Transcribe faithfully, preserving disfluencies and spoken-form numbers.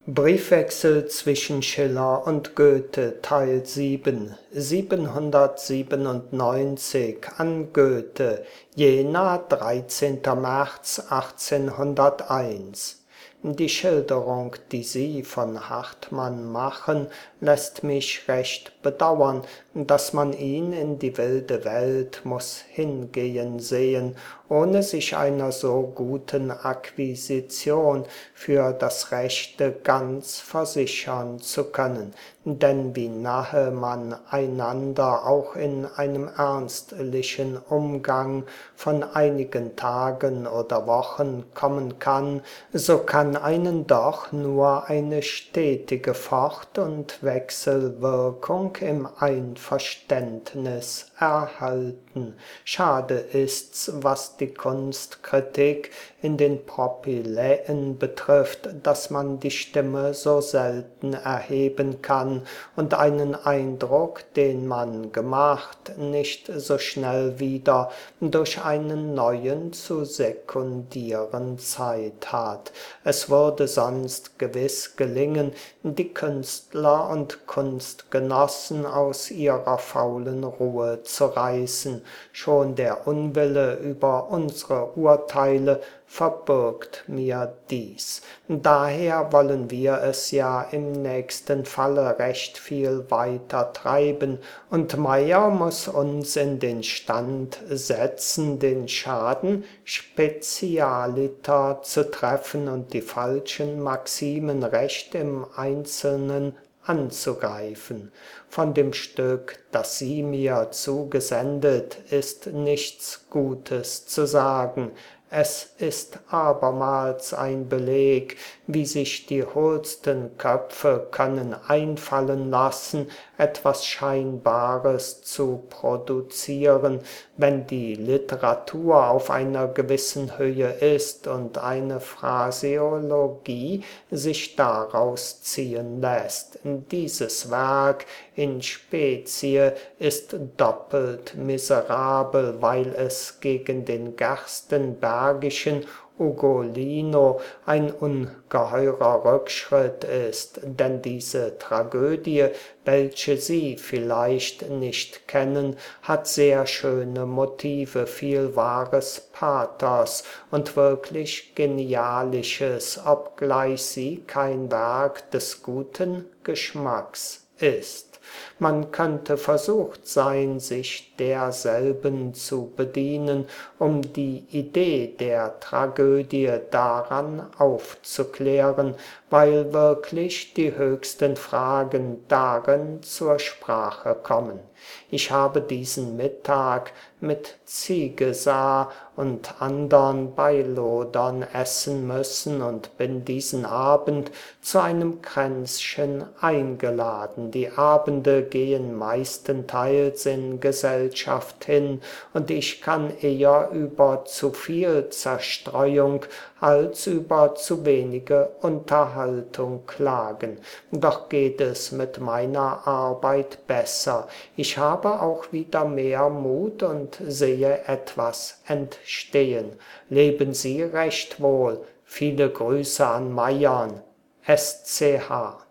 Briefwechsel zwischen Schiller und Goethe Teil sieben siebenhundertsiebenundneunzig an Goethe Jena dreizehnter März achtzehnhunderteins. Die Schilderung, die Sie von Hartmann machen, lässt mich recht bedauern, dass man ihn in die wilde Welt muß hingehen sehen, ohne sich einer so guten Akquisition für das Rechte ganz versichern zu können. Denn wie nahe man einander auch in einem ernstlichen Umgang von einigen Tagen oder Wochen kommen kann, so kann einen doch nur eine stetige Fort- und Wechselwirkung im Einverständnis erhalten. Schade ist's, was die Kunstkritik in den Propyläen betrifft, dass man die Stimme so selten erheben kann und einen Eindruck, den man gemacht, nicht so schnell wieder durch einen neuen zu sekundieren Zeit hat. Es würde sonst gewiss gelingen, die Künstler und Kunstgenossen aus ihrer faulen Ruhe zu reißen. Schon der Unwille über unsere Urteile verbirgt mir dies. Daher wollen wir es ja im nächsten Falle recht viel weiter treiben, und Meyer muß uns in den Stand setzen, den Schaden specialiter zu treffen und die falschen Maximen recht im Einzelnen anzugreifen. Von dem Stück, das Sie mir zugesendet, ist nichts Gutes zu sagen. Es ist abermals ein Beleg, wie sich die hohlsten Köpfe können einfallen lassen, etwas Scheinbares zu produzieren, wenn die Literatur auf einer gewissen Höhe ist und eine Phraseologie sich daraus ziehen lässt. Dieses Werk in Specie ist doppelt miserabel, weil es gegen den gerstenbergischen Ugolino ein ungeheurer Rückschritt ist, denn diese Tragödie, welche Sie vielleicht nicht kennen, hat sehr schöne Motive, viel wahres Pathos und wirklich Genialisches, obgleich sie kein Werk des guten Geschmacks ist. Man könnte versucht sein, sich derselben zu bedienen, um die Idee der Tragödie daran aufzuklären, weil wirklich die höchsten Fragen darin zur Sprache kommen. Ich habe diesen Mittag mit Ziegesar und andern Beilodern essen müssen und bin diesen Abend zu einem Kränzchen eingeladen. Die Abende gehen meistenteils in Gesellschaft hin, und ich kann eher über zu viel Zerstreuung als über zu wenige Unterhaltung klagen. Doch geht es mit meiner Arbeit besser. Ich habe auch wieder mehr Mut und sehe etwas entstehen. Leben Sie recht wohl. Viele Grüße an Meyern. S C H